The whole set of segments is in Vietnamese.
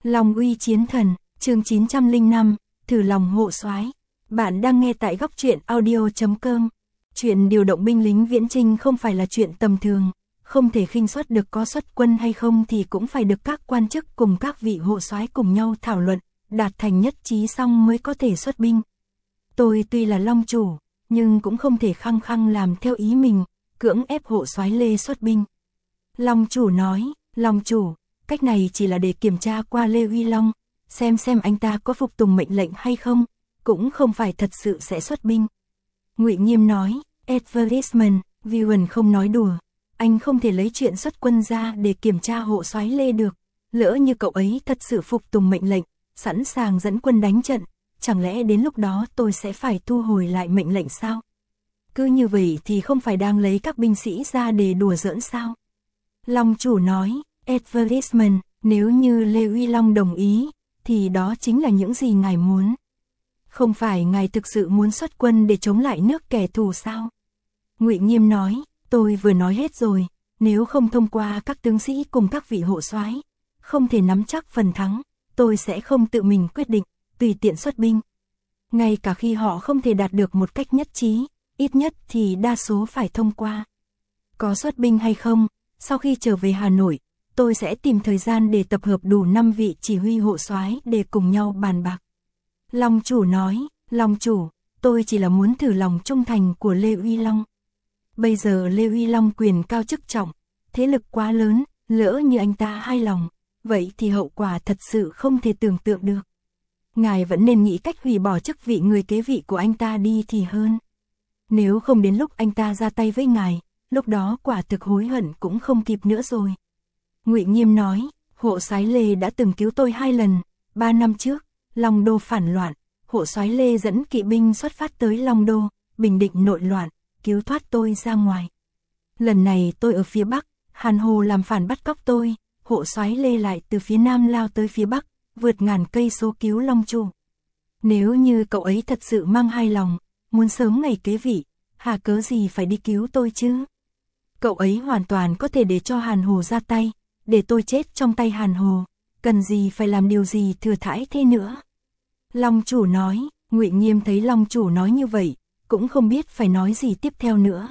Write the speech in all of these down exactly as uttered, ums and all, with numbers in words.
Long uy chiến thần, chương chín trăm lẻ năm, thử lòng hộ soái. Bạn đang nghe tại góc truyện audio chấm com. Chuyện điều động binh lính viễn chinh không phải là chuyện tầm thường, không thể khinh suất được, có xuất quân hay không thì cũng phải được các quan chức cùng các vị hộ soái cùng nhau thảo luận, đạt thành nhất trí xong mới có thể xuất binh. Tôi tuy là Long chủ, nhưng cũng không thể khăng khăng làm theo ý mình, cưỡng ép hộ soái Lê xuất binh. Long chủ nói, Long chủ, cách này chỉ là để kiểm tra qua Lê Uy Long, xem xem anh ta có phục tùng mệnh lệnh hay không, cũng không phải thật sự sẽ xuất binh. Ngụy Nghiêm nói, Advertisement, Viuen không nói đùa, anh không thể lấy chuyện xuất quân ra để kiểm tra hộ soái Lê được, lỡ như cậu ấy thật sự phục tùng mệnh lệnh, sẵn sàng dẫn quân đánh trận, chẳng lẽ đến lúc đó tôi sẽ phải thu hồi lại mệnh lệnh sao? Cứ như vậy thì không phải đang lấy các binh sĩ ra để đùa giỡn sao? Long chủ nói, Advertisement, nếu như Lê Uy Long đồng ý, thì đó chính là những gì ngài muốn. Không phải ngài thực sự muốn xuất quân để chống lại nước kẻ thù sao? Ngụy Nghiêm nói, tôi vừa nói hết rồi, nếu không thông qua các tướng sĩ cùng các vị hộ soái, không thể nắm chắc phần thắng, tôi sẽ không tự mình quyết định, tùy tiện xuất binh. Ngay cả khi họ không thể đạt được một cách nhất trí, ít nhất thì đa số phải thông qua. Có xuất binh hay không, sau khi trở về Hà Nội, tôi sẽ tìm thời gian để tập hợp đủ năm vị chỉ huy hộ soái để cùng nhau bàn bạc. Long chủ nói, Long chủ, tôi chỉ là muốn thử lòng trung thành của Lê Uy Long. Bây giờ Lê Uy Long quyền cao chức trọng, thế lực quá lớn, lỡ như anh ta hài lòng, vậy thì hậu quả thật sự không thể tưởng tượng được. Ngài vẫn nên nghĩ cách hủy bỏ chức vị người kế vị của anh ta đi thì hơn. Nếu không đến lúc anh ta ra tay với ngài, lúc đó quả thực hối hận cũng không kịp nữa rồi. Ngụy Nghiêm nói, hộ soái Lê đã từng cứu tôi hai lần, ba năm trước, Long Đô phản loạn, hộ soái Lê dẫn kỵ binh xuất phát tới Long Đô, bình định nội loạn, cứu thoát tôi ra ngoài. Lần này tôi ở phía Bắc, Hàn Hồ làm phản bắt cóc tôi, hộ soái Lê lại từ phía Nam lao tới phía Bắc, vượt ngàn cây số cứu Long chủ. Nếu như cậu ấy thật sự mang hai lòng, muốn sớm ngày kế vị, hà cớ gì phải đi cứu tôi chứ? Cậu ấy hoàn toàn có thể để cho Hàn Hồ ra tay, để tôi chết trong tay Hàn Hồ, cần gì phải làm điều gì thừa thãi thế nữa. Long chủ nói, Ngụy Nghiêm thấy Long chủ nói như vậy, cũng không biết phải nói gì tiếp theo nữa.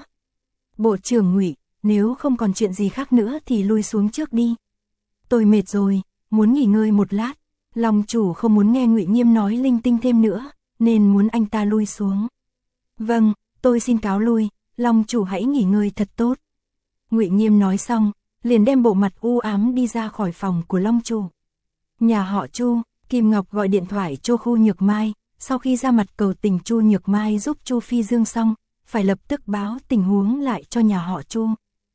Bộ trưởng Ngụy, nếu không còn chuyện gì khác nữa thì lui xuống trước đi. Tôi mệt rồi, muốn nghỉ ngơi một lát. Long chủ không muốn nghe Ngụy Nghiêm nói linh tinh thêm nữa, nên muốn anh ta lui xuống. Vâng, tôi xin cáo lui, Long chủ hãy nghỉ ngơi thật tốt. Ngụy Nghiêm nói xong, liền đem bộ mặt u ám đi ra khỏi phòng của Long chủ. Nhà họ Chu, Kim Ngọc gọi điện thoại cho Chu Nhược Mai, sau khi ra mặt cầu tình Chu Nhược Mai giúp Chu Phi Dương xong, phải lập tức báo tình huống lại cho nhà họ Chu.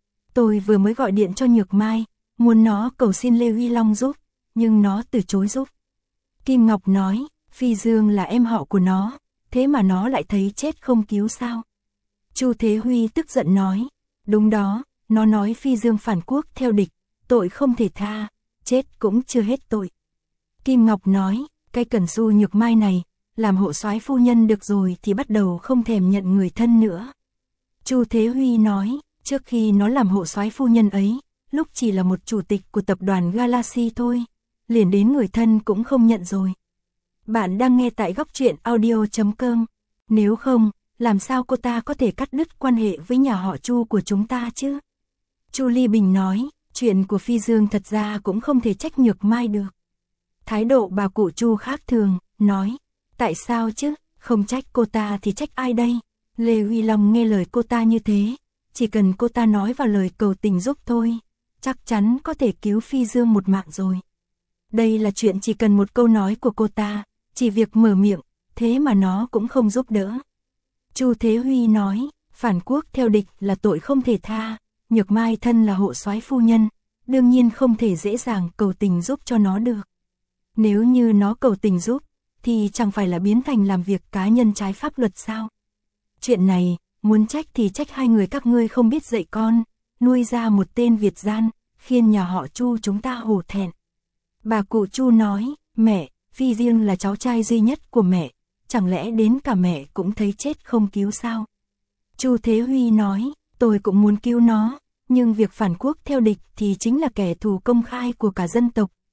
Tôi vừa mới gọi điện cho Nhược Mai, muốn nó cầu xin Lê Uy Long giúp, nhưng nó từ chối giúp. Kim Ngọc nói, Phi Dương là em họ của nó, thế mà nó lại thấy chết không cứu sao? Chu Thế Huy tức giận nói, đúng đó, nó nói Phi Dương phản quốc theo địch, tội không thể tha, chết cũng chưa hết tội. Kim Ngọc nói, cái Cẩn Xu Nhược Mai này, làm hộ soái phu nhân được rồi thì bắt đầu không thèm nhận người thân nữa. Chu Thế Huy nói, trước khi nó làm hộ soái phu nhân ấy, lúc chỉ là một chủ tịch của tập đoàn Galaxy thôi, liền đến người thân cũng không nhận rồi. Bạn đang nghe tại góc truyện audio chấm com. Nếu không, làm sao cô ta có thể cắt đứt quan hệ với nhà họ Chu của chúng ta chứ? Chu Ly Bình nói, chuyện của Phi Dương thật ra cũng không thể trách Nhược Mai được. Thái độ bà cụ Chu khác thường, nói, tại sao chứ, không trách cô ta thì trách ai đây? Lê Uy Long nghe lời cô ta như thế, chỉ cần cô ta nói vào lời cầu tình giúp thôi, chắc chắn có thể cứu Phi Dương một mạng rồi. Đây là chuyện chỉ cần một câu nói của cô ta, chỉ việc mở miệng, thế mà nó cũng không giúp đỡ. Chu Thế Huy nói, phản quốc theo địch là tội không thể tha, Nhược Mai thân là hộ soái phu nhân, đương nhiên không thể dễ dàng cầu tình giúp cho nó được. Nếu như nó cầu tình giúp, thì chẳng phải là biến thành làm việc cá nhân trái pháp luật sao? Chuyện này, muốn trách thì trách hai người các ngươi không biết dạy con, nuôi ra một tên Việt gian, khiến nhà họ Chu chúng ta hổ thẹn. Bà cụ Chu nói, mẹ, Phi Dương là cháu trai duy nhất của mẹ, chẳng lẽ đến cả mẹ cũng thấy chết không cứu sao? Chu Thế Huy nói, tôi cũng muốn cứu nó, nhưng việc phản quốc theo địch thì chính là kẻ thù công khai của cả dân tộc,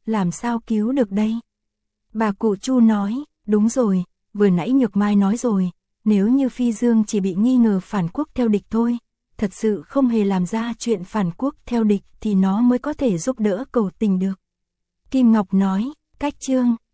làm sao cứu được đây? Bà cụ Chu nói, đúng rồi, vừa nãy Nhược Mai nói rồi, nếu như Phi Dương chỉ bị nghi ngờ phản quốc theo địch thôi, thật sự không hề làm ra chuyện phản quốc theo địch thì nó mới có thể giúp đỡ cầu tình được. Kim Ngọc nói, cách chương,